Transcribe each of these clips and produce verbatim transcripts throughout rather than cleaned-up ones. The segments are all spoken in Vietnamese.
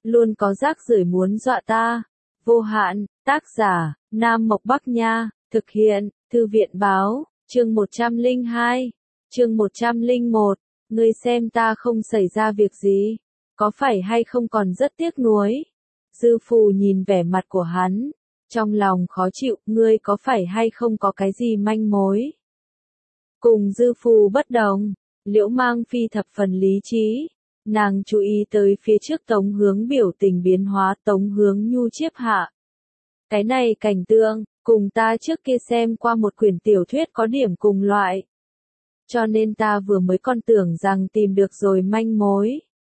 luôn có rác rưởi muốn dọa ta. Vô hạn, tác giả, Nam Mộc Bắc Nha, thực hiện, Thư viện Báo, chương một trăm lẻ hai, chương một trăm lẻ một, ngươi xem ta không xảy ra việc gì, có phải hay không còn rất tiếc nuối. Dư Phù nhìn vẻ mặt của hắn, trong lòng khó chịu, ngươi có phải hay không có cái gì manh mối. Cùng Dư Phù bất đồng, Liễu Mang Phi thập phần lý trí, nàng chú ý tới phía trước Tống Hướng biểu tình biến hóa, Tống Hướng nhu chiếp hạ. Cái này cảnh tượng, cùng ta trước kia xem qua một quyển tiểu thuyết có điểm cùng loại. Cho nên ta vừa mới còn tưởng rằng tìm được rồi manh mối.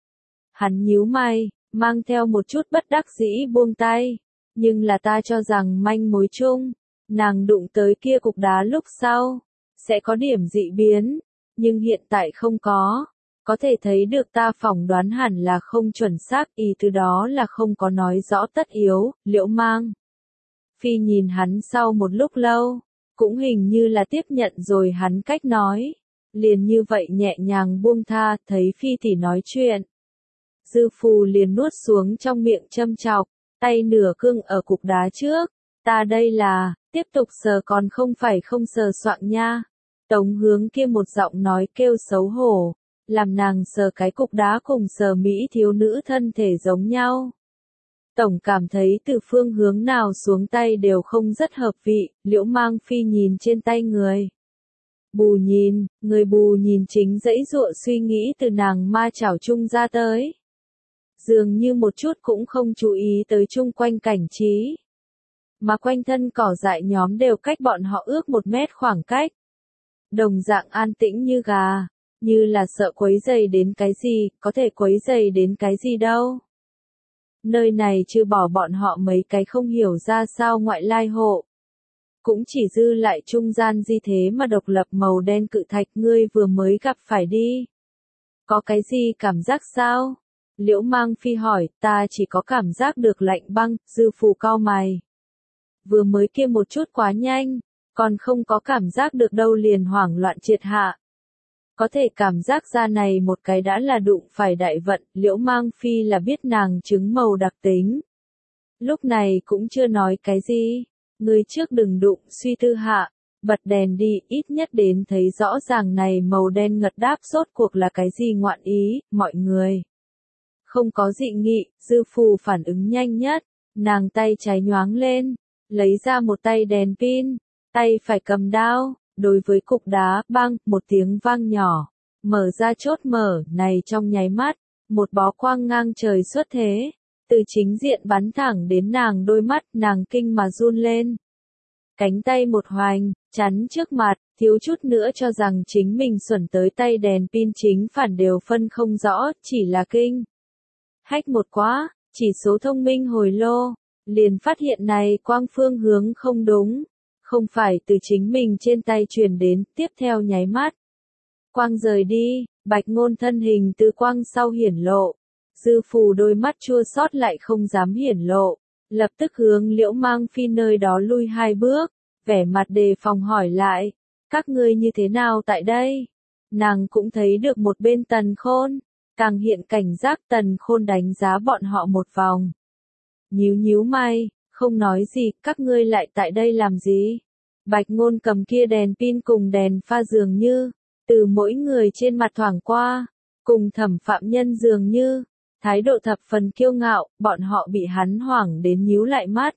Hắn nhíu mày, mang theo một chút bất đắc dĩ buông tay, nhưng là ta cho rằng manh mối chung, nàng đụng tới kia cục đá lúc sau, sẽ có điểm dị biến, nhưng hiện tại không có, có thể thấy được ta phỏng đoán hẳn là không chuẩn xác, ý từ đó là không có nói rõ tất yếu. Liễu Mang Phi nhìn hắn sau một lúc lâu, cũng hình như là tiếp nhận rồi hắn cách nói, liền như vậy nhẹ nhàng buông tha, thấy Phi tỷ nói chuyện. Dư Phù liền nuốt xuống trong miệng châm chọc, tay nửa cương ở cục đá trước, ta đây là, tiếp tục sờ còn không phải không sờ soạng nha. Tống Hướng kia một giọng nói kêu xấu hổ, làm nàng sờ cái cục đá cùng sờ mỹ thiếu nữ thân thể giống nhau. Tổng cảm thấy từ phương hướng nào xuống tay đều không rất hợp vị. Liễu Mang Phi nhìn trên tay người bù nhìn, người bù nhìn chính dãy dụa suy nghĩ từ nàng ma chảo chung ra tới. Dường như một chút cũng không chú ý tới chung quanh cảnh trí. Mà quanh thân cỏ dại nhóm đều cách bọn họ ước một mét khoảng cách. Đồng dạng an tĩnh như gà, như là sợ quấy rầy đến cái gì, có thể quấy rầy đến cái gì đâu. Nơi này trừ bỏ bọn họ mấy cái không hiểu ra sao ngoại lai hộ. Cũng chỉ dư lại trung gian di thế mà độc lập màu đen cự thạch ngươi vừa mới gặp phải đi. Có cái gì cảm giác sao? Liễu Mang Phi hỏi, ta chỉ có cảm giác được lạnh băng. Dư Phù cau mày. Vừa mới kia một chút quá nhanh, còn không có cảm giác được đâu liền hoảng loạn triệt hạ. Có thể cảm giác ra này một cái đã là đụng phải đại vận. Liễu Mang Phi là biết nàng chứng màu đặc tính. Lúc này cũng chưa nói cái gì. Ngươi trước đừng đụng, suy tư hạ, bật đèn đi, ít nhất đến thấy rõ ràng này màu đen ngật đáp rốt cuộc là cái gì ngoạn ý. Mọi người không có dị nghị. Dư Phù phản ứng nhanh nhất, nàng tay trái nhoáng lên, lấy ra một tay đèn pin, tay phải cầm đao, đối với cục đá, bang, một tiếng vang nhỏ, mở ra chốt mở, này trong nháy mắt, một bó quang ngang trời xuất thế, từ chính diện bắn thẳng đến nàng đôi mắt, nàng kinh mà run lên. Cánh tay một hoành, chắn trước mặt, thiếu chút nữa cho rằng chính mình xuẩn tới tay đèn pin chính phản đều phân không rõ, chỉ là kinh. Hách một quá, chỉ số thông minh hồi lô, liền phát hiện này quang phương hướng không đúng, không phải từ chính mình trên tay truyền đến, tiếp theo nháy mắt. Quang rời đi, Bạch Ngôn thân hình từ quang sau hiển lộ. Dư Phù đôi mắt chua xót lại không dám hiển lộ, lập tức hướng Liễu Mang Phi nơi đó lui hai bước, vẻ mặt đề phòng hỏi lại, các ngươi như thế nào tại đây? Nàng cũng thấy được một bên Tần Khôn, càng hiện cảnh giác. Tần Khôn đánh giá bọn họ một vòng. Nhíu nhíu mày, không nói gì, các ngươi lại tại đây làm gì? Bạch Ngôn cầm kia đèn pin cùng đèn pha dường như, từ mỗi người trên mặt thoảng qua, cùng Thẩm phạm nhân dường như, thái độ thập phần kiêu ngạo, bọn họ bị hắn hoảng đến nhíu lại mắt.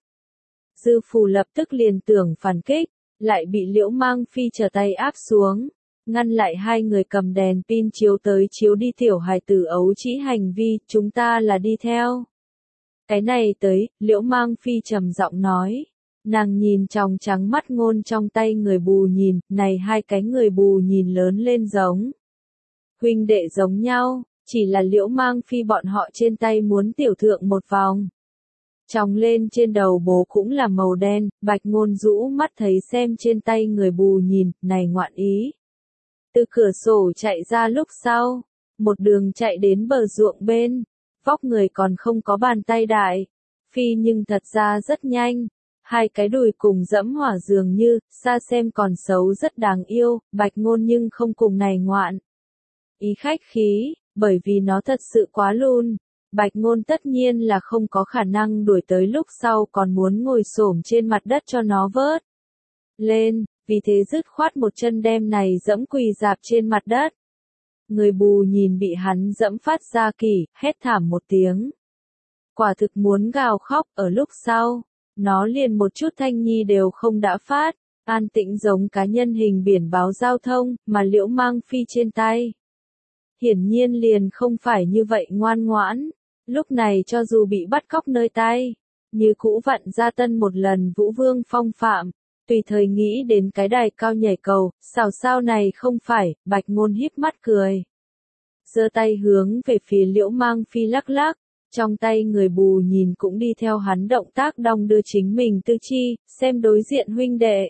Dư Phù lập tức liền tưởng phản kích, lại bị Liễu Mang Phi trở tay áp xuống, ngăn lại hai người cầm đèn pin chiếu tới chiếu đi tiểu hài tử ấu trĩ hành vi, chúng ta là đi theo. Cái này tới, Liễu Mang Phi trầm giọng nói. Nàng nhìn trong trắng mắt Ngôn trong tay người bù nhìn, này hai cái người bù nhìn lớn lên giống huynh đệ giống nhau, chỉ là Liễu Mang Phi bọn họ trên tay muốn tiểu thượng một vòng. Tròng lên trên đầu bố cũng là màu đen, Bạch Ngôn rũ mắt thấy xem trên tay người bù nhìn, này ngoạn ý. Từ cửa sổ chạy ra lúc sau, một đường chạy đến bờ ruộng bên, vóc người còn không có bàn tay đại, Phi nhưng thật ra rất nhanh. Hai cái đùi cùng dẫm hỏa dường như, xa xem còn xấu rất đáng yêu, Bạch Ngôn nhưng không cùng này ngoạn. Ý khách khí, bởi vì nó thật sự quá lun, Bạch Ngôn tất nhiên là không có khả năng đuổi tới lúc sau còn muốn ngồi xổm trên mặt đất cho nó vớt lên, vì thế dứt khoát một chân đem này dẫm quỳ dạp trên mặt đất. Người bù nhìn bị hắn dẫm phát ra kỳ, hét thảm một tiếng. Quả thực muốn gào khóc, ở lúc sau, nó liền một chút thanh nhi đều không đã phát, an tĩnh giống cá nhân hình biển báo giao thông, mà Liễu Mang Phi trên tay. Hiển nhiên liền không phải như vậy ngoan ngoãn, lúc này cho dù bị bắt cóc nơi tay, như cũ vặn ra tân một lần Vũ Vương phong phạm, tùy thời nghĩ đến cái đài cao nhảy cầu, xào sao này không phải, Bạch Ngôn híp mắt cười. Giơ tay hướng về phía Liễu Mang Phi lắc lắc, trong tay người bù nhìn cũng đi theo hắn động tác đong đưa chính mình tư chi, xem đối diện huynh đệ.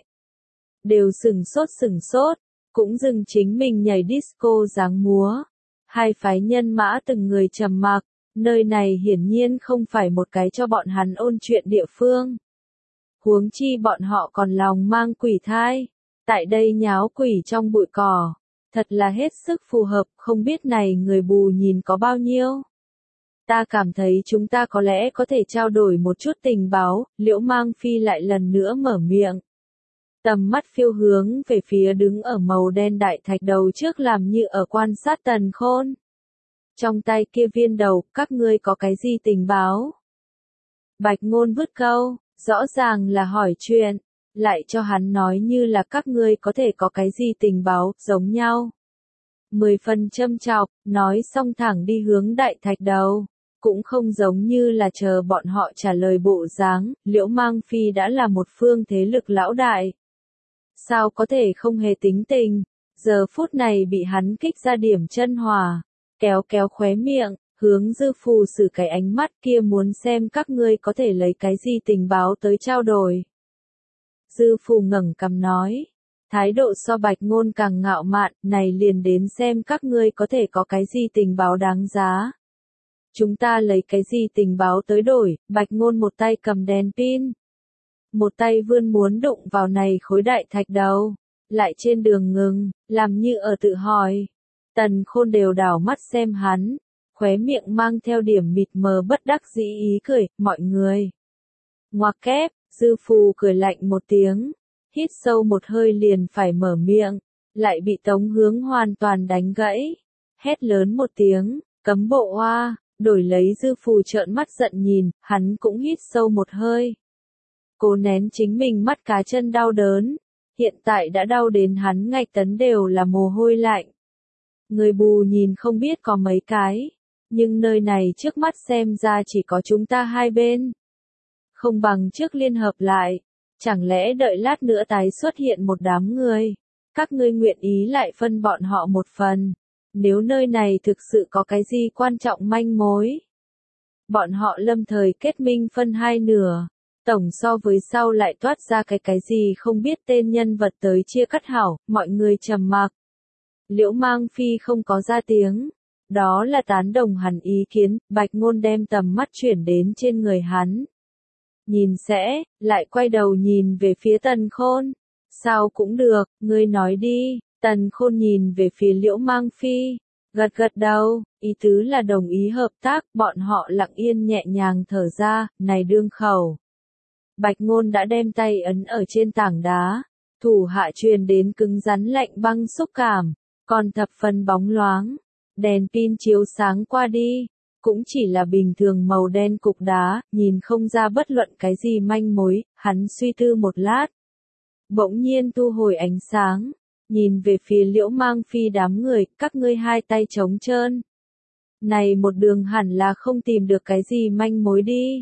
Đều sừng sốt sừng sốt, cũng dừng chính mình nhảy disco dáng múa. Hai phái nhân mã từng người trầm mặc, nơi này hiển nhiên không phải một cái cho bọn hắn ôn chuyện địa phương. Huống chi bọn họ còn lòng mang quỷ thai, tại đây nháo quỷ trong bụi cỏ, thật là hết sức phù hợp, không biết này người bù nhìn có bao nhiêu. Ta cảm thấy chúng ta có lẽ có thể trao đổi một chút tình báo, Liễu Mang Phi lại lần nữa mở miệng. Tầm mắt phiêu hướng về phía đứng ở màu đen đại thạch đầu trước làm như ở quan sát Tần Khôn. Trong tay kia viên đầu, các ngươi có cái gì tình báo? Bạch Ngôn vứt câu, rõ ràng là hỏi chuyện, lại cho hắn nói như là các ngươi có thể có cái gì tình báo, giống nhau. Mười phần châm chọc, nói xong thẳng đi hướng đại thạch đầu. Cũng không giống như là chờ bọn họ trả lời bộ dáng, Liễu Mang Phi đã là một phương thế lực lão đại. Sao có thể không hề tính tình, giờ phút này bị hắn kích ra điểm chân hòa, kéo kéo khóe miệng, hướng Dư Phù xử cái ánh mắt kia muốn xem các ngươi có thể lấy cái gì tình báo tới trao đổi. Dư Phù ngẩng cằm nói, thái độ so Bạch Ngôn càng ngạo mạn, này liền đến xem các ngươi có thể có cái gì tình báo đáng giá. Chúng ta lấy cái gì tình báo tới đổi, Bạch Ngôn một tay cầm đèn pin. Một tay vươn muốn đụng vào này khối đại thạch đầu, lại trên đường ngừng, làm như ở tự hỏi. Tần Khôn đều đảo mắt xem hắn, khóe miệng mang theo điểm mịt mờ bất đắc dĩ ý cười, mọi người. Ngoặc kép, Dư Phù cười lạnh một tiếng, hít sâu một hơi liền phải mở miệng, lại bị Tống Hướng hoàn toàn đánh gãy. Hét lớn một tiếng, cấm bộ oa. Đổi lấy Dư Phù trợn mắt giận nhìn, hắn cũng hít sâu một hơi. Cố nén chính mình mắt cá chân đau đớn, hiện tại đã đau đến hắn ngạch tấn đều là mồ hôi lạnh. Người bù nhìn không biết có mấy cái, nhưng nơi này trước mắt xem ra chỉ có chúng ta hai bên. Không bằng trước liên hợp lại, chẳng lẽ đợi lát nữa tái xuất hiện một đám người, các ngươi nguyện ý lại phân bọn họ một phần. Nếu nơi này thực sự có cái gì quan trọng manh mối, bọn họ lâm thời kết minh phân hai nửa, tổng so với sau lại toát ra cái cái gì không biết tên nhân vật tới chia cắt hảo, mọi người trầm mặc. Liễu Mang Phi không có ra tiếng, đó là tán đồng hắn ý kiến, Bạch Ngôn đem tầm mắt chuyển đến trên người hắn. Nhìn sẽ, lại quay đầu nhìn về phía Tần Khôn, sao cũng được, ngươi nói đi. Tần Khôn nhìn về phía Liễu Mang Phi, gật gật đầu, ý tứ là đồng ý hợp tác, bọn họ lặng yên nhẹ nhàng thở ra, này đương khẩu. Bạch Ngôn đã đem tay ấn ở trên tảng đá, thủ hạ truyền đến cứng rắn lạnh băng xúc cảm, còn thập phần bóng loáng, đèn pin chiếu sáng qua đi, cũng chỉ là bình thường màu đen cục đá, nhìn không ra bất luận cái gì manh mối, hắn suy tư một lát. Bỗng nhiên thu hồi ánh sáng. Nhìn về phía Liễu Mang Phi đám người, các ngươi hai tay trống trơn. Này một đường hẳn là không tìm được cái gì manh mối đi.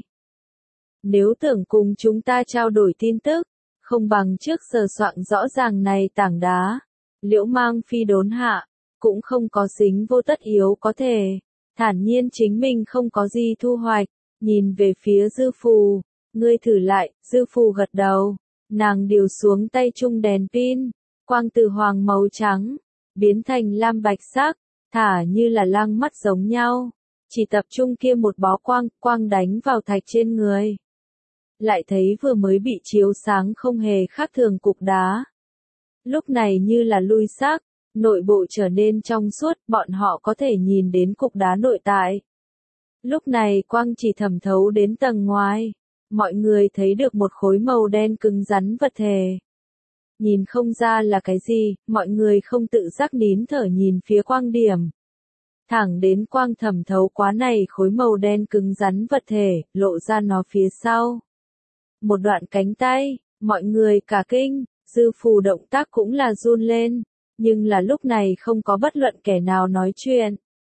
Nếu tưởng cùng chúng ta trao đổi tin tức, không bằng trước sờ soạn rõ ràng này tảng đá. Liễu Mang Phi đốn hạ, cũng không có dính vô tất yếu có thể. Thản nhiên chính mình không có gì thu hoạch, nhìn về phía Dư Phù, ngươi thử lại, Dư Phù gật đầu, nàng điều xuống tay chung đèn pin. Quang từ hoàng màu trắng, biến thành lam bạch sắc, thả như là lăng mắt giống nhau, chỉ tập trung kia một bó quang, quang đánh vào thạch trên người. Lại thấy vừa mới bị chiếu sáng không hề khác thường cục đá. Lúc này như là lui sắc, nội bộ trở nên trong suốt, bọn họ có thể nhìn đến cục đá nội tại. Lúc này quang chỉ thẩm thấu đến tầng ngoài. Mọi người thấy được một khối màu đen cứng rắn vật thể. Nhìn không ra là cái gì, mọi người không tự giác nín thở nhìn phía quang điểm. Thẳng đến quang thẩm thấu quá này khối màu đen cứng rắn vật thể, lộ ra nó phía sau. Một đoạn cánh tay, mọi người cả kinh, dư phù động tác cũng là run lên, nhưng là lúc này không có bất luận kẻ nào nói chuyện.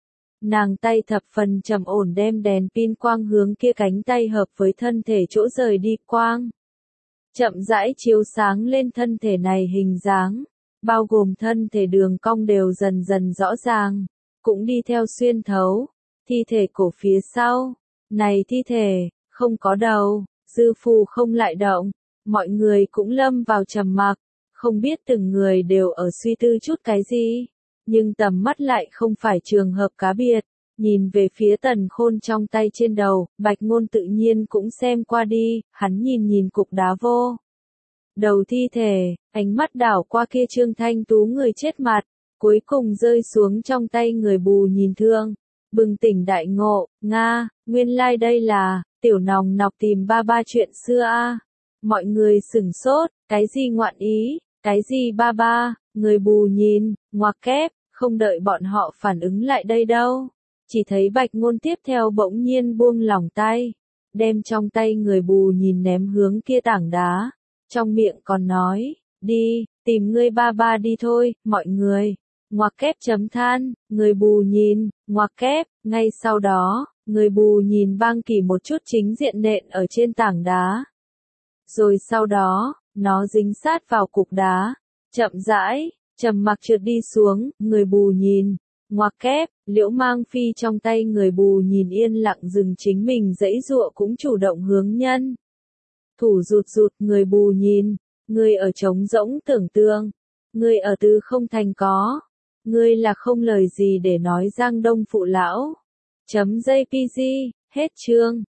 Nàng tay thập phần trầm ổn đem đèn pin quang hướng kia cánh tay hợp với thân thể chỗ rời đi quang. Chậm rãi chiếu sáng lên thân thể này hình dáng, bao gồm thân thể đường cong đều dần dần rõ ràng, cũng đi theo xuyên thấu, thi thể cổ phía sau. Này thi thể, không có đầu, dư phù không lại động, mọi người cũng lâm vào trầm mặc, không biết từng người đều ở suy tư chút cái gì. Nhưng tầm mắt lại không phải trường hợp cá biệt, nhìn về phía tần khôn trong tay trên đầu, bạch ngôn tự nhiên cũng xem qua đi, hắn nhìn nhìn cục đá vô. Đầu thi thể, ánh mắt đảo qua kia trương thanh tú người chết mặt, cuối cùng rơi xuống trong tay người bù nhìn thương, bừng tỉnh đại ngộ, Nga, nguyên lai like đây là, tiểu nòng nọc tìm ba ba chuyện xưa a. Mọi người sửng sốt, cái gì ngoạn ý, cái gì ba ba, người bù nhìn, ngoặc kép, không đợi bọn họ phản ứng lại đây đâu. Chỉ thấy bạch ngôn tiếp theo bỗng nhiên buông lỏng tay, đem trong tay người bù nhìn ném hướng kia tảng đá, trong miệng còn nói, đi, tìm ngươi ba ba đi thôi, mọi người. Ngoặc kép chấm than, người bù nhìn, ngoặc kép, ngay sau đó, người bù nhìn băng kỳ một chút chính diện nện ở trên tảng đá. Rồi sau đó, nó dính sát vào cục đá, chậm rãi, trầm mặc trượt đi xuống, người bù nhìn, ngoặc kép, liễu mang phi trong tay người bù nhìn yên lặng dừng chính mình dãy dụa cũng chủ động hướng nhân. Thủ rụt rụt, người bù nhìn, người ở trống rỗng tưởng tượng, người ở tư không thành có, người là không lời gì để nói Giang Đông phụ lão. Chấm jpg, hết chương.